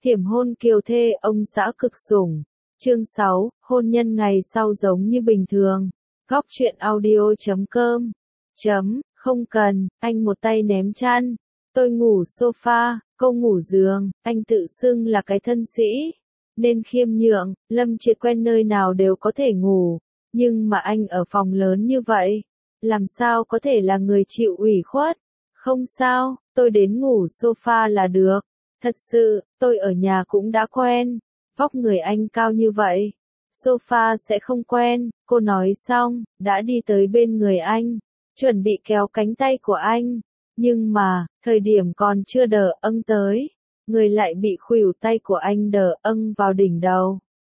Thiểm hôn kiều thê ông xã cực sủng. Chương 6, hôn nhân ngày sau giống như bình thường. Góc truyện audio.com. Không cần, anh một tay ném chăn. Tôi ngủ sofa, cô ngủ giường, anh tự xưng là cái thân sĩ. Nên khiêm nhượng, Lâm Triệt quen nơi nào đều có thể ngủ. Nhưng mà anh ở phòng lớn như vậy, làm sao có thể là người chịu ủy khuất? Không sao, tôi đến ngủ sofa là được. Thật sự, tôi ở nhà cũng đã quen. Vóc người anh cao như vậy, sofa sẽ không quen. Cô nói xong, đã đi tới bên người anh, chuẩn bị kéo cánh tay của anh. Nhưng mà, thời điểm còn chưa đỡ âng tới, người lại bị khuỷu tay của anh đỡ âng vào đỉnh đầu.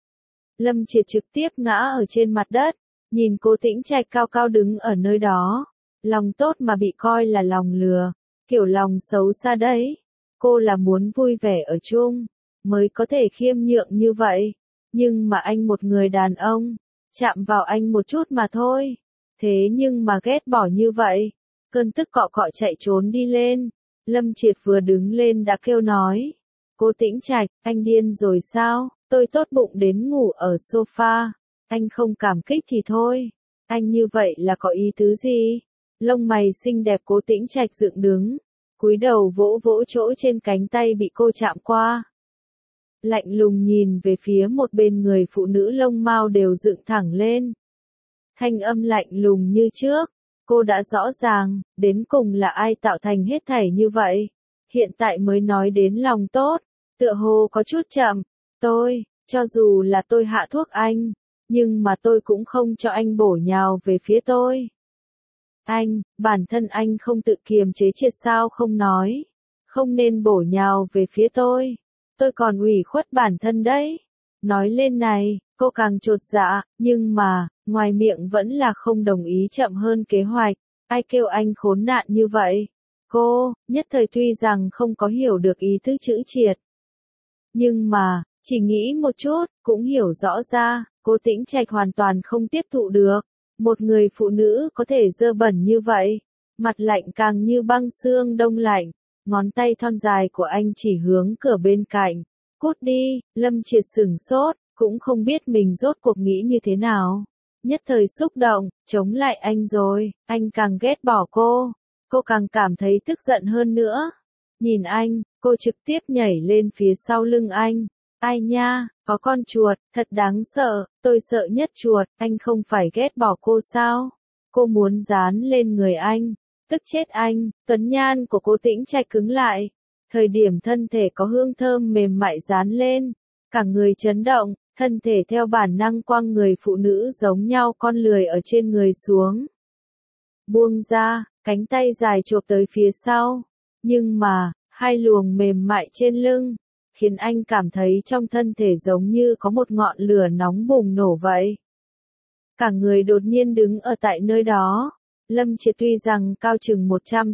Lâm Triệt trực tiếp ngã ở trên mặt đất, nhìn Cố Tĩnh Trạch cao cao đứng ở nơi đó. Lòng tốt mà bị coi là lòng lừa, kiểu lòng xấu xa đấy. Cô là muốn vui vẻ ở chung, mới có thể khiêm nhượng như vậy. Nhưng mà anh một người đàn ông, chạm vào anh một chút mà thôi. Thế nhưng mà ghét bỏ như vậy. Cơn tức cọ cọ chạy trốn đi lên. Lâm Triệt vừa đứng lên đã kêu nói. Cố Tĩnh Trạch, anh điên rồi sao? Tôi tốt bụng đến ngủ ở sofa. Anh không cảm kích thì thôi. Anh như vậy là có ý tứ gì? Lông mày xinh đẹp Cố Tĩnh Trạch dựng đứng, cúi đầu vỗ vỗ chỗ trên cánh tay bị cô chạm qua. Lạnh lùng nhìn về phía một bên người phụ nữ, lông mao đều dựng thẳng lên. Thanh âm lạnh lùng như trước. Cô đã rõ ràng, đến cùng là ai tạo thành hết thảy như vậy. Hiện tại mới nói đến lòng tốt, tựa hồ có chút chậm. Cho dù là tôi hạ thuốc anh, nhưng mà tôi cũng không cho anh bổ nhào về phía tôi. Anh, bản thân anh không tự kiềm chế triệt sao không nói. Không nên bổ nhào về phía tôi. Tôi còn ủy khuất bản thân đấy. Nói lên này, cô càng chột dạ, nhưng mà, ngoài miệng vẫn là không đồng ý chậm hơn kế hoạch. Ai kêu anh khốn nạn như vậy? Cô, nhất thời tuy rằng không có hiểu được ý tứ chữ triệt. Nhưng mà, chỉ nghĩ một chút, cũng hiểu rõ ra, Cố Tĩnh Trạch hoàn toàn không tiếp thụ được. Một người phụ nữ có thể dơ bẩn như vậy, mặt lạnh càng như băng xương đông lạnh, ngón tay thon dài của anh chỉ hướng cửa bên cạnh. Cút đi, Lâm Triệt sửng sốt, cũng không biết mình rốt cuộc nghĩ như thế nào. Nhất thời xúc động, chống lại anh rồi, anh càng ghét bỏ cô càng cảm thấy tức giận hơn nữa. Nhìn anh, cô trực tiếp nhảy lên phía sau lưng anh. Ai nha, có con chuột, thật đáng sợ, tôi sợ nhất chuột, anh không phải ghét bỏ cô sao? Cô muốn dán lên người anh, tức chết anh. Tuấn nhan của Cố Tĩnh Trạch cứng lại, thời điểm thân thể có hương thơm mềm mại dán lên, cả người chấn động, thân thể theo bản năng quăng người phụ nữ giống nhau con lười ở trên người xuống. Buông ra, cánh tay dài chộp tới phía sau, nhưng mà, hai luồng mềm mại trên lưng, khiến anh cảm thấy trong thân thể giống như có một ngọn lửa nóng bùng nổ vậy. Cả người đột nhiên đứng ở tại nơi đó. Lâm Triệt tuy rằng cao chừng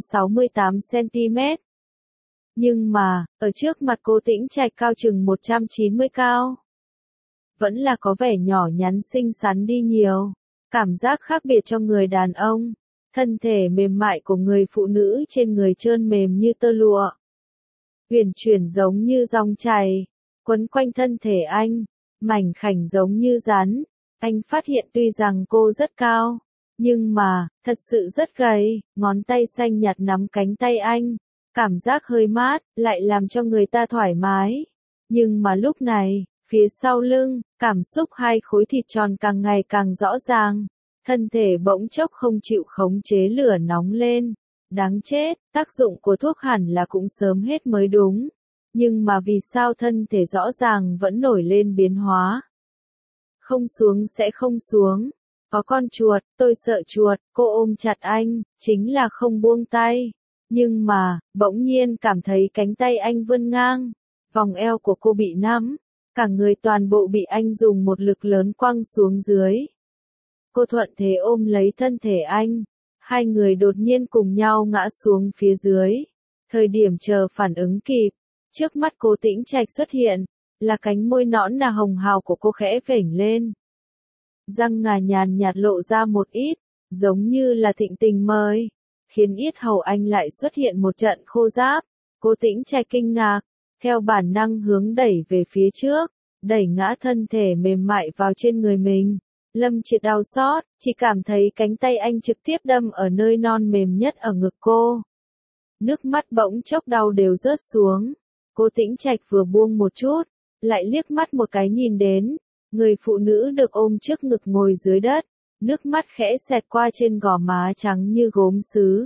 168cm, nhưng mà, ở trước mặt Cố Tĩnh Trạch cao chừng 190 cao. Vẫn là có vẻ nhỏ nhắn xinh xắn đi nhiều. Cảm giác khác biệt cho người đàn ông. Thân thể mềm mại của người phụ nữ trên người trơn mềm như tơ lụa. Huyền chuyển giống như dòng chảy, quấn quanh thân thể anh, mảnh khảnh giống như rắn. Anh phát hiện tuy rằng cô rất cao, nhưng mà, thật sự rất gầy, ngón tay xanh nhạt nắm cánh tay anh, cảm giác hơi mát, lại làm cho người ta thoải mái. Nhưng mà lúc này, phía sau lưng, cảm xúc hai khối thịt tròn càng ngày càng rõ ràng, thân thể bỗng chốc không chịu khống chế lửa nóng lên. Đáng chết, tác dụng của thuốc hẳn là cũng sớm hết mới đúng. Nhưng mà vì sao thân thể rõ ràng vẫn nổi lên biến hóa? Không xuống sẽ không xuống. Có con chuột, tôi sợ chuột, cô ôm chặt anh, chính là không buông tay. Nhưng mà, bỗng nhiên cảm thấy cánh tay anh vươn ngang. Vòng eo của cô bị nắm, cả người toàn bộ bị anh dùng một lực lớn quăng xuống dưới. Cô thuận thế ôm lấy thân thể anh. Hai người đột nhiên cùng nhau ngã xuống phía dưới. Thời điểm chờ phản ứng kịp, trước mắt Cố Tĩnh Trạch xuất hiện, là cánh môi nõn nà hồng hào của cô khẽ vểnh lên. Răng ngà nhàn nhạt lộ ra một ít, giống như là thịnh tình mời, khiến yết hầu anh lại xuất hiện một trận khô ráp. Cố Tĩnh Trạch kinh ngạc, theo bản năng hướng đẩy về phía trước, đẩy ngã thân thể mềm mại vào trên người mình. Lâm Triệt đau xót, chỉ cảm thấy cánh tay anh trực tiếp đâm ở nơi non mềm nhất ở ngực cô. Nước mắt bỗng chốc đau đều rớt xuống. Cô Tĩnh Trạch vừa buông một chút, lại liếc mắt một cái nhìn đến, người phụ nữ được ôm trước ngực ngồi dưới đất, nước mắt khẽ xẹt qua trên gò má trắng như gốm sứ.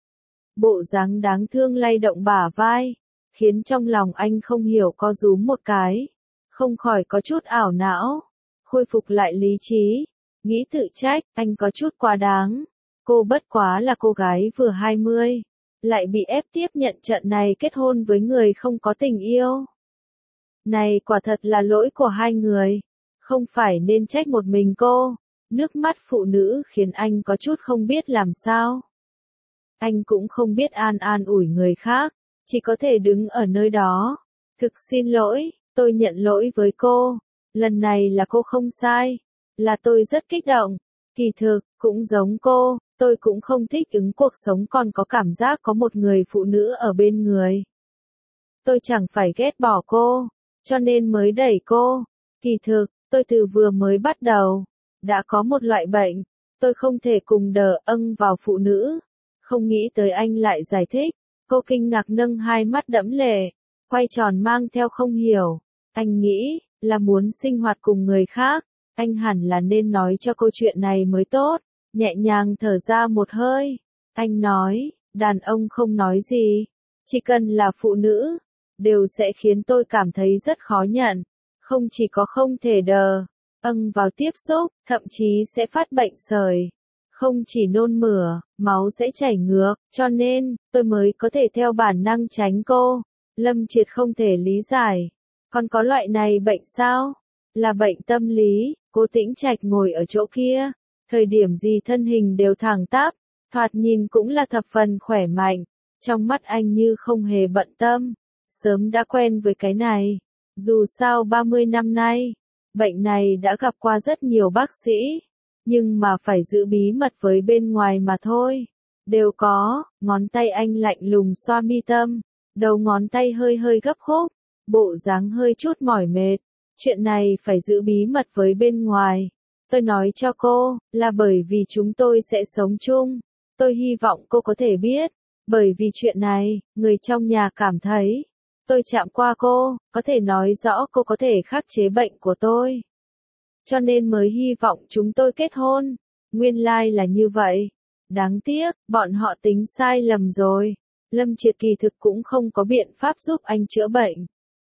Bộ dáng đáng thương lay động bả vai, khiến trong lòng anh không hiểu co rúm một cái, không khỏi có chút ảo não, khôi phục lại lý trí, nghĩ tự trách, anh có chút quá đáng. Cô bất quá là cô gái vừa 20, lại bị ép tiếp nhận trận này kết hôn với người không có tình yêu. Này quả thật là lỗi của hai người, không phải nên trách một mình cô. Nước mắt phụ nữ khiến anh có chút không biết làm sao. Anh cũng không biết an ủi người khác, chỉ có thể đứng ở nơi đó. Thực xin lỗi, tôi nhận lỗi với cô. Lần này là cô không sai, là tôi rất kích động. Kỳ thực, cũng giống cô, tôi cũng không thích ứng cuộc sống còn có cảm giác có một người phụ nữ ở bên người. Tôi chẳng phải ghét bỏ cô, cho nên mới đẩy cô. Kỳ thực, tôi từ vừa mới bắt đầu, đã có một loại bệnh, tôi không thể cùng vào phụ nữ. Không nghĩ tới anh lại giải thích, cô kinh ngạc nâng hai mắt đẫm lệ, quay tròn mang theo không hiểu. Anh nghĩ, là muốn sinh hoạt cùng người khác, anh hẳn là nên nói cho câu chuyện này mới tốt. Nhẹ nhàng thở ra một hơi, anh nói, đàn ông không nói gì, chỉ cần là phụ nữ, đều sẽ khiến tôi cảm thấy rất khó nhận, không chỉ có không thể vào tiếp xúc, thậm chí sẽ phát bệnh sởi, không chỉ nôn mửa, máu sẽ chảy ngược, cho nên, tôi mới có thể theo bản năng tránh cô. Lâm Triệt không thể lý giải, còn có loại này bệnh sao? Là bệnh tâm lý. Cô Tĩnh Trạch ngồi ở chỗ kia, thời điểm gì thân hình đều thẳng tắp, thoạt nhìn cũng là thập phần khỏe mạnh, trong mắt anh như không hề bận tâm, sớm đã quen với cái này, dù sao 30 năm nay, bệnh này đã gặp qua rất nhiều bác sĩ, nhưng mà phải giữ bí mật với bên ngoài mà thôi, đều có. Ngón tay anh lạnh lùng xoa mi tâm, đầu ngón tay hơi hơi gấp khúc, bộ dáng hơi chút mỏi mệt. Chuyện này phải giữ bí mật với bên ngoài. Tôi nói cho cô, là bởi vì chúng tôi sẽ sống chung. Tôi hy vọng cô có thể biết. Bởi vì chuyện này, người trong nhà cảm thấy, tôi chạm qua cô, có thể nói rõ cô có thể khắc chế bệnh của tôi. Cho nên mới hy vọng chúng tôi kết hôn. Nguyên lai là như vậy. Đáng tiếc, bọn họ tính sai lầm rồi. Lâm Triệt kỳ thực cũng không có biện pháp giúp anh chữa bệnh.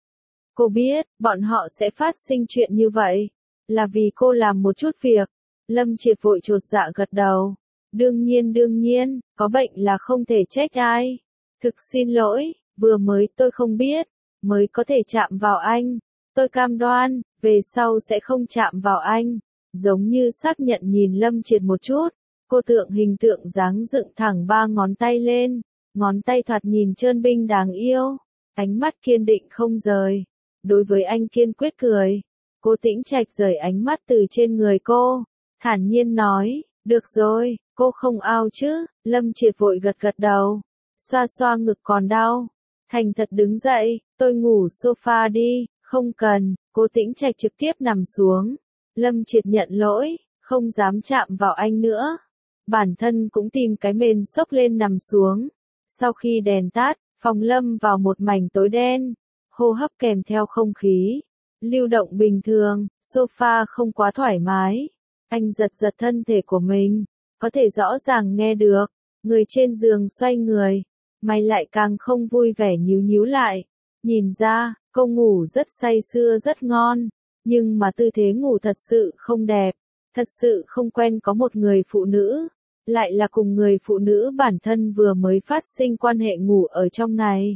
Cô biết, bọn họ sẽ phát sinh chuyện như vậy, là vì cô làm một chút việc. Lâm Triệt vội chột dạ gật đầu. Đương nhiên, có bệnh là không thể trách ai. Thực xin lỗi, vừa mới tôi không biết, mới có thể chạm vào anh. Tôi cam đoan, về sau sẽ không chạm vào anh. Giống như xác nhận nhìn Lâm Triệt một chút, cô hình tượng dáng dựng thẳng ba ngón tay lên, ngón tay thoạt nhìn trơn binh đáng yêu, ánh mắt kiên định không rời. Đối với anh kiên quyết cười, cô Tĩnh Trạch rời ánh mắt từ trên người cô, thản nhiên nói, được rồi, cô không ao chứ. Lâm Triệt vội gật gật đầu, xoa xoa ngực còn đau, thành thật đứng dậy, tôi ngủ sofa đi. Không cần. Cô Tĩnh Trạch trực tiếp nằm xuống. Lâm Triệt nhận lỗi, không dám chạm vào anh nữa. Bản thân cũng tìm cái mền xốc lên nằm xuống. Sau khi đèn tắt, phòng lâm vào một mảnh tối đen, hô hấp kèm theo không khí lưu động bình thường, sofa không quá thoải mái. Anh giật giật thân thể của mình, có thể rõ ràng nghe được. Người trên giường xoay người, mày lại càng không vui vẻ nhíu nhíu lại. Nhìn ra, cô ngủ rất say sưa rất ngon, nhưng mà tư thế ngủ thật sự không đẹp, thật sự không quen có một người phụ nữ, lại là cùng người phụ nữ bản thân vừa mới phát sinh quan hệ ngủ ở trong này.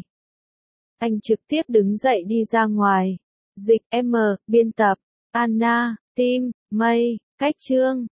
Anh trực tiếp đứng dậy đi ra ngoài. Dịch M, biên tập, Anna, Tim, Mây, cách chương.